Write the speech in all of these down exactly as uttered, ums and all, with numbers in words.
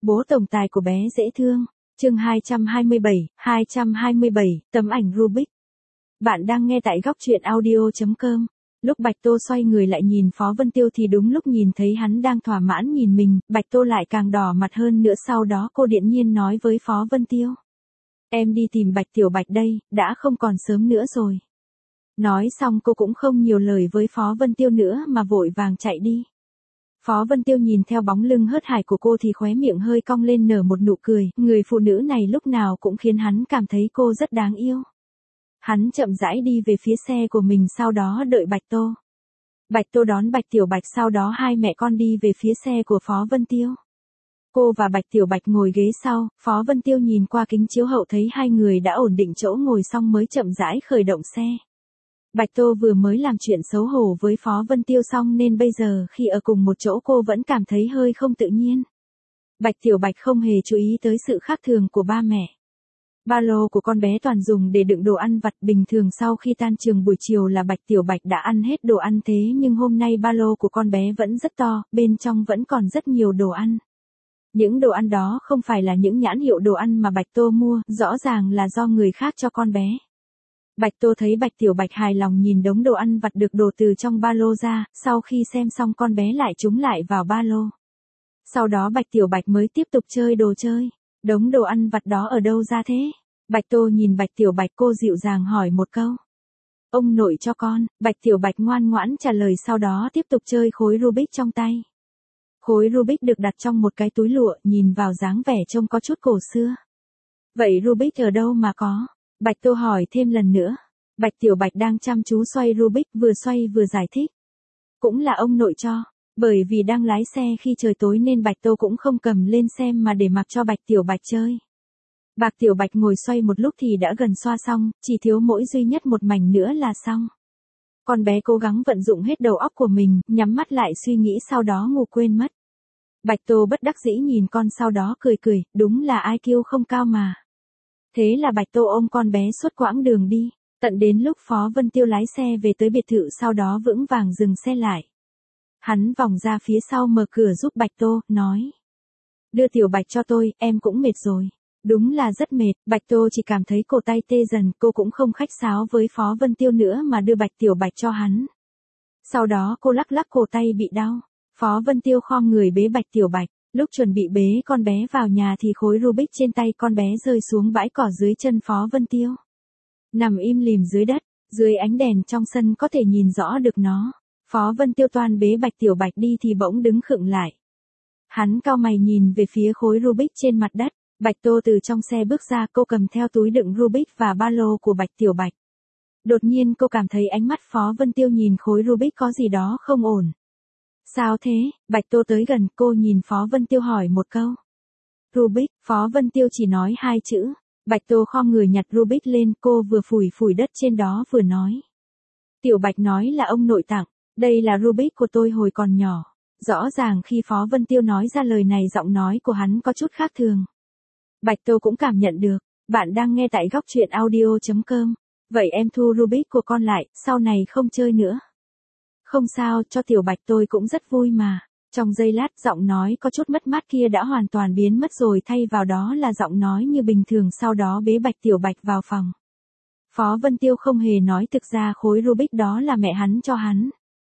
Bố tổng tài của bé dễ thương. Chương hai trăm hai mươi bảy, hai trăm hai mươi bảy, tấm ảnh Rubik. Bạn đang nghe tại góc truyện audio chấm com. Lúc Bạch Tô xoay người lại nhìn Phó Vân Tiêu thì đúng lúc nhìn thấy hắn đang thỏa mãn nhìn mình, Bạch Tô lại càng đỏ mặt hơn nữa, sau đó cô điện nhiên nói với Phó Vân Tiêu. Em đi tìm Bạch Tiểu Bạch đây, đã không còn sớm nữa rồi. Nói xong cô cũng không nhiều lời với Phó Vân Tiêu nữa mà vội vàng chạy đi. Phó Vân Tiêu nhìn theo bóng lưng hớt hải của cô thì khóe miệng hơi cong lên nở một nụ cười, người phụ nữ này lúc nào cũng khiến hắn cảm thấy cô rất đáng yêu. Hắn chậm rãi đi về phía xe của mình, sau đó đợi Bạch Tô. Bạch Tô đón Bạch Tiểu Bạch, sau đó hai mẹ con đi về phía xe của Phó Vân Tiêu. Cô và Bạch Tiểu Bạch ngồi ghế sau, Phó Vân Tiêu nhìn qua kính chiếu hậu thấy hai người đã ổn định chỗ ngồi xong mới chậm rãi khởi động xe. Bạch Tô vừa mới làm chuyện xấu hổ với Phó Vân Tiêu xong nên bây giờ khi ở cùng một chỗ cô vẫn cảm thấy hơi không tự nhiên. Bạch Tiểu Bạch không hề chú ý tới sự khác thường của ba mẹ. Ba lô của con bé toàn dùng để đựng đồ ăn vặt, bình thường sau khi tan trường buổi chiều là Bạch Tiểu Bạch đã ăn hết đồ ăn, thế nhưng hôm nay ba lô của con bé vẫn rất to, bên trong vẫn còn rất nhiều đồ ăn. Những đồ ăn đó không phải là những nhãn hiệu đồ ăn mà Bạch Tô mua, rõ ràng là do người khác cho con bé. Bạch Tô thấy Bạch Tiểu Bạch hài lòng nhìn đống đồ ăn vặt được đổ từ trong ba lô ra, sau khi xem xong con bé lại trúng lại vào ba lô. Sau đó Bạch Tiểu Bạch mới tiếp tục chơi đồ chơi. Đống đồ ăn vặt đó ở đâu ra thế? Bạch Tô nhìn Bạch Tiểu Bạch, cô dịu dàng hỏi một câu. Ông nội cho con. Bạch Tiểu Bạch ngoan ngoãn trả lời, sau đó tiếp tục chơi khối Rubik trong tay. Khối Rubik được đặt trong một cái túi lụa, nhìn vào dáng vẻ trông có chút cổ xưa. Vậy Rubik ở đâu mà có? Bạch Tô hỏi thêm lần nữa. Bạch Tiểu Bạch đang chăm chú xoay Rubik, vừa xoay vừa giải thích. Cũng là ông nội cho. Bởi vì đang lái xe khi trời tối nên Bạch Tô cũng không cầm lên xem mà để mặc cho Bạch Tiểu Bạch chơi. Bạch Tiểu Bạch ngồi xoay một lúc thì đã gần xoa xong, chỉ thiếu mỗi duy nhất một mảnh nữa là xong. Con bé cố gắng vận dụng hết đầu óc của mình, nhắm mắt lại suy nghĩ, sau đó ngủ quên mất. Bạch Tô bất đắc dĩ nhìn con, sau đó cười cười, đúng là i kiu không cao mà. Thế là Bạch Tô ôm con bé suốt quãng đường đi, tận đến lúc Phó Vân Tiêu lái xe về tới biệt thự, sau đó vững vàng dừng xe lại. Hắn vòng ra phía sau mở cửa giúp Bạch Tô, nói. Đưa Tiểu Bạch cho tôi, em cũng mệt rồi. Đúng là rất mệt, Bạch Tô chỉ cảm thấy cổ tay tê dần, cô cũng không khách sáo với Phó Vân Tiêu nữa mà đưa Bạch Tiểu Bạch cho hắn. Sau đó cô lắc lắc cổ tay bị đau. Phó Vân Tiêu khom người bế Bạch Tiểu Bạch, lúc chuẩn bị bế con bé vào nhà thì khối Rubik trên tay con bé rơi xuống bãi cỏ dưới chân Phó Vân Tiêu. Nằm im lìm dưới đất, dưới ánh đèn trong sân có thể nhìn rõ được nó. Phó Vân Tiêu toan bế Bạch Tiểu Bạch đi thì bỗng đứng khựng lại. Hắn cau mày nhìn về phía khối Rubik trên mặt đất. Bạch Tô từ trong xe bước ra, cô cầm theo túi đựng Rubik và ba lô của Bạch Tiểu Bạch. Đột nhiên cô cảm thấy ánh mắt Phó Vân Tiêu nhìn khối Rubik có gì đó không ổn. Sao thế? Bạch Tô tới gần, cô nhìn Phó Vân Tiêu hỏi một câu. Rubik. Phó Vân Tiêu chỉ nói hai chữ. Bạch Tô khom người nhặt Rubik lên, cô vừa phủi phủi đất trên đó vừa nói. Tiểu Bạch nói là ông nội tặng. Đây là Rubik của tôi hồi còn nhỏ. Rõ ràng khi Phó Vân Tiêu nói ra lời này giọng nói của hắn có chút khác thường. Bạch Tô cũng cảm nhận được. Bạn đang nghe tại góc truyện audio chấm com. Vậy em thu Rubik của con lại, sau này không chơi nữa. Không sao, cho Tiểu Bạch tôi cũng rất vui mà. Trong giây lát giọng nói có chút mất mát kia đã hoàn toàn biến mất rồi, thay vào đó là giọng nói như bình thường, sau đó bế Bạch Tiểu Bạch vào phòng. Phó Vân Tiêu không hề nói thực ra khối Rubik đó là mẹ hắn cho hắn.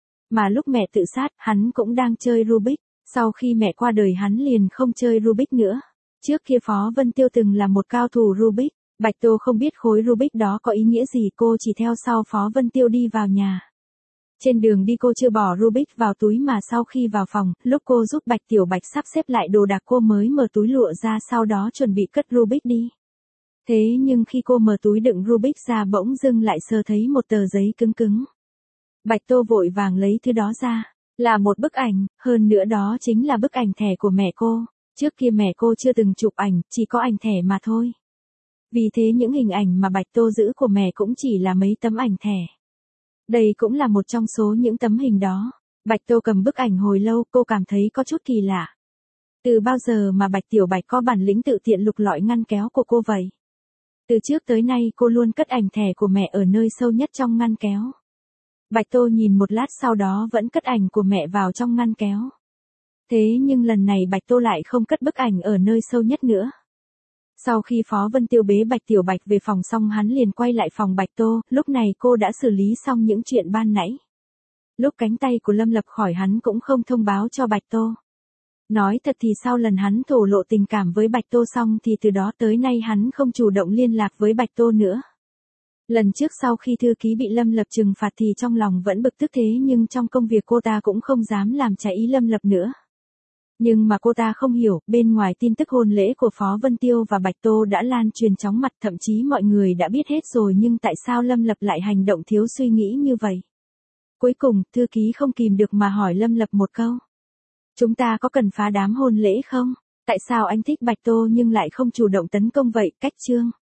Mà lúc mẹ tự sát, hắn cũng đang chơi Rubik. Sau khi mẹ qua đời hắn liền không chơi Rubik nữa. Trước kia Phó Vân Tiêu từng là một cao thủ Rubik. Bạch Tô không biết khối Rubik đó có ý nghĩa gì, cô chỉ theo sau Phó Vân Tiêu đi vào nhà. Trên đường đi cô chưa bỏ Rubik vào túi mà sau khi vào phòng, lúc cô giúp Bạch Tiểu Bạch sắp xếp lại đồ đạc cô mới mở túi lụa ra, sau đó chuẩn bị cất Rubik đi. Thế nhưng khi cô mở túi đựng Rubik ra bỗng dưng lại sờ thấy một tờ giấy cứng cứng. Bạch Tô vội vàng lấy thứ đó ra, là một bức ảnh, hơn nữa đó chính là bức ảnh thẻ của mẹ cô. Trước kia mẹ cô chưa từng chụp ảnh, chỉ có ảnh thẻ mà thôi. Vì thế những hình ảnh mà Bạch Tô giữ của mẹ cũng chỉ là mấy tấm ảnh thẻ. Đây cũng là một trong số những tấm hình đó. Bạch Tô cầm bức ảnh hồi lâu, cô cảm thấy có chút kỳ lạ. Từ bao giờ mà Bạch Tiểu Bạch có bản lĩnh tự tiện lục lọi ngăn kéo của cô vậy? Từ trước tới nay cô luôn cất ảnh thẻ của mẹ ở nơi sâu nhất trong ngăn kéo. Bạch Tô nhìn một lát sau đó vẫn cất ảnh của mẹ vào trong ngăn kéo. Thế nhưng lần này Bạch Tô lại không cất bức ảnh ở nơi sâu nhất nữa. Sau khi Phó Vân Tiêu bế Bạch Tiểu Bạch về phòng xong hắn liền quay lại phòng Bạch Tô, lúc này cô đã xử lý xong những chuyện ban nãy. Lúc cánh tay của Lâm Lập khỏi hắn cũng không thông báo cho Bạch Tô. Nói thật thì sau lần hắn thổ lộ tình cảm với Bạch Tô xong thì từ đó tới nay hắn không chủ động liên lạc với Bạch Tô nữa. Lần trước sau khi thư ký bị Lâm Lập trừng phạt thì trong lòng vẫn bực tức thế nhưng trong công việc cô ta cũng không dám làm trái ý Lâm Lập nữa. Nhưng mà cô ta không hiểu, bên ngoài tin tức hôn lễ của Phó Vân Tiêu và Bạch Tô đã lan truyền chóng mặt, thậm chí mọi người đã biết hết rồi nhưng tại sao Lâm Lập lại hành động thiếu suy nghĩ như vậy? Cuối cùng, thư ký không kìm được mà hỏi Lâm Lập một câu. Chúng ta có cần phá đám hôn lễ không? Tại sao anh thích Bạch Tô nhưng lại không chủ động tấn công vậy? Cách chương